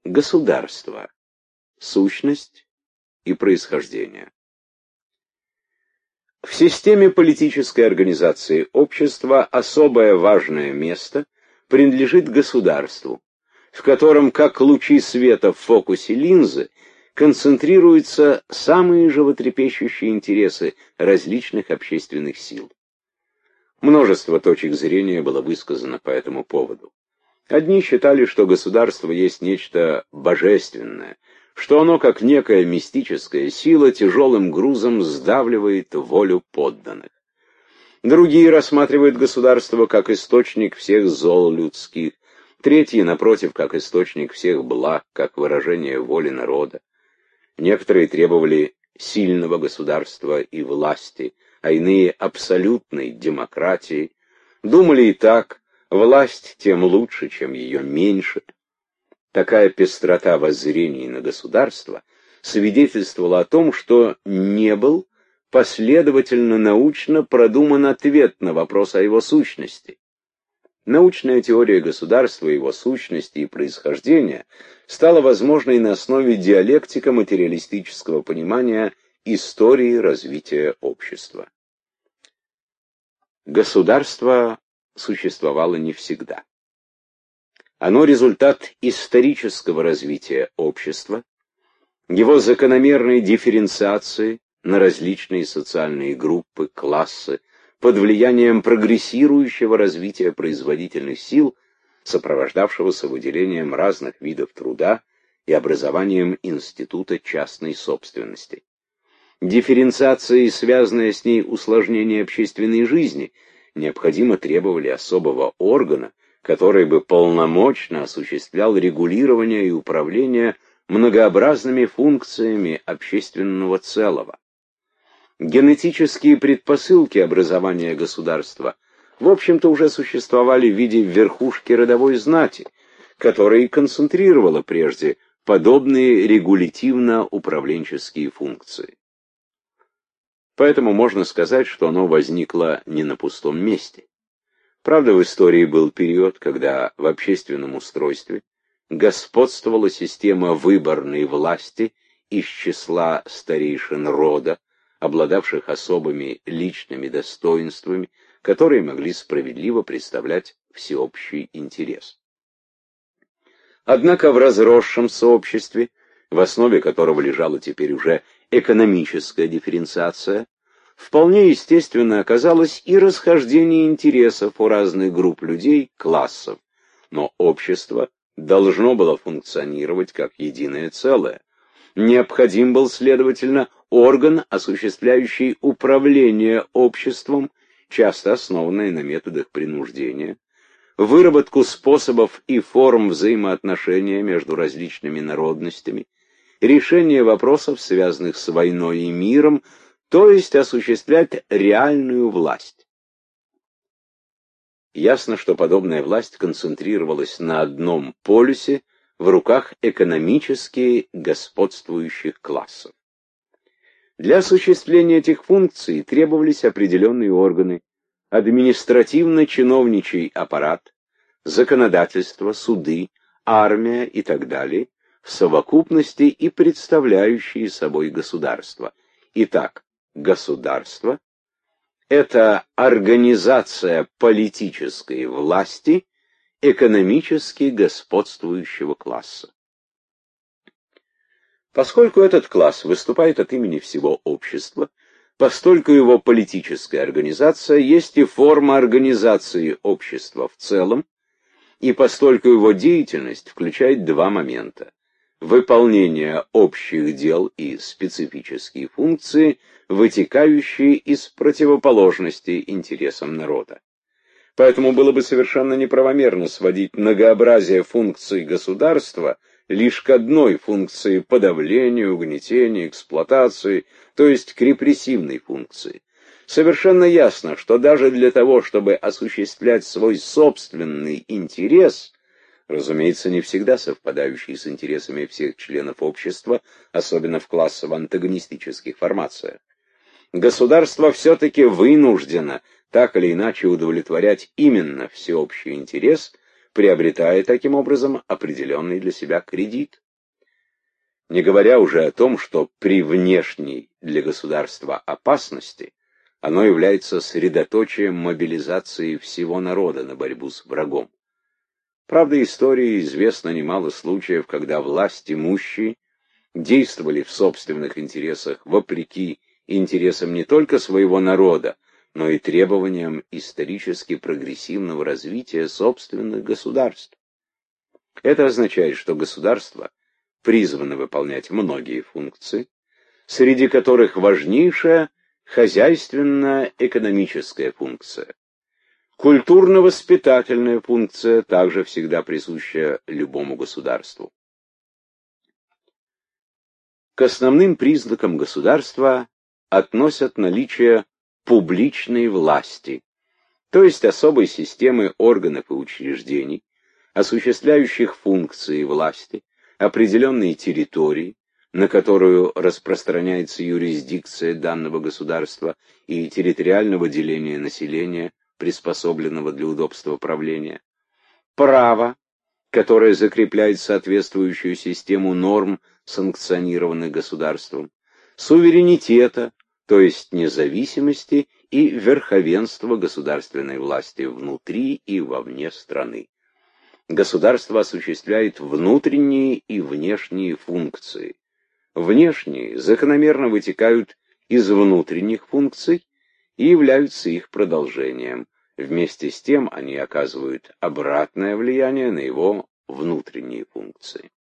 Государство. Сущность и происхождение. В системе политической организации общества особое важное место принадлежит государству, в котором, как лучи света в фокусе линзы, концентрируются самые животрепещущие интересы различных общественных сил. Множество точек зрения было высказано по этому поводу. Одни считали, что государство есть нечто божественное, что оно, как некая мистическая сила, тяжелым грузом сдавливает волю подданных. Другие рассматривают государство как источник всех зол людских, третьи, напротив, как источник всех благ, как выражение воли народа. Некоторые требовали сильного государства и власти, а иные абсолютной демократии. Думали и так, власть тем лучше, чем ее меньше. Такая пестрота воззрений на государство свидетельствовала о том, что не был последовательно научно продуман ответ на вопрос о его сущности. Научная теория государства, его сущности и происхождения стала возможной на основе диалектико-материалистического понимания истории развития общества. Государство существовало не всегда. Оно результат исторического развития общества, его закономерной дифференциации на различные социальные группы, классы, под влиянием прогрессирующего развития производительных сил, сопровождавшегося выделением разных видов труда и образованием института частной собственности. Дифференциация и связанное с ней усложнение общественной жизни необходимо требовали особого органа, который бы полномочно осуществлял регулирование и управление многообразными функциями общественного целого. Генетические предпосылки образования государства, в общем-то, уже существовали в виде верхушки родовой знати, которая и концентрировала прежде подобные регулятивно-управленческие функции. Поэтому можно сказать, что оно возникло не на пустом месте. Правда, в истории был период, когда в общественном устройстве господствовала система выборной власти из числа старейшин рода, обладавших особыми личными достоинствами, которые могли справедливо представлять всеобщий интерес. Однако в разросшемся обществе, в основе которого лежала теперь уже экономическая дифференциация, вполне естественно оказалось и расхождение интересов у разных групп людей, классов, но общество должно было функционировать как единое целое. Необходим был, следовательно, орган, осуществляющий управление обществом, часто основанное на методах принуждения, выработку способов и форм взаимоотношения между различными народностями, решение вопросов, связанных с войной и миром, то есть осуществлять реальную власть. Ясно, что подобная власть концентрировалась на одном полюсе в руках экономически господствующих классов. Для осуществления этих функций требовались определенные органы: административно-чиновничий аппарат, законодательство, суды, армия и так далее, в совокупности и представляющие собой государство. Итак, государство — это организация политической власти экономически господствующего класса. Поскольку этот класс выступает от имени всего общества, постольку его политическая организация есть и форма организации общества в целом, и постольку его деятельность включает два момента: выполнение общих дел и специфические функции, вытекающие из противоположности интересам народа. Поэтому было бы совершенно неправомерно сводить многообразие функций государства лишь к одной функции подавления, угнетения, эксплуатации, то есть к репрессивной функции. Совершенно ясно, что даже для того, чтобы осуществлять свой собственный интерес, разумеется, не всегда совпадающий с интересами всех членов общества, особенно в классово-антагонистических формациях, государство все-таки вынуждено так или иначе удовлетворять именно всеобщий интерес приобретая таким образом определенный для себя кредит. Не говоря уже о том, что при внешней для государства опасности оно является средоточием мобилизации всего народа на борьбу с врагом. Правда, истории известно немало случаев, когда власть имущие действовали в собственных интересах вопреки интересам не только своего народа, но и требованиям исторически прогрессивного развития собственных государств. Это означает, что государство призвано выполнять многие функции, среди которых важнейшая хозяйственно-экономическая функция. Культурно-воспитательная функция также всегда присуща любому государству. К основным признакам государства относят наличие публичной власти, то есть особой системы органов и учреждений, осуществляющих функции власти, определенной территории, на которую распространяется юрисдикция данного государства и территориального деления населения, приспособленного для удобства правления, право, которое закрепляет соответствующую систему норм, санкционированных государством, суверенитета, то есть независимости и верховенства государственной власти внутри и вовне страны. Государство осуществляет внутренние и внешние функции. Внешние закономерно вытекают из внутренних функций и являются их продолжением. Вместе с тем они оказывают обратное влияние на его внутренние функции.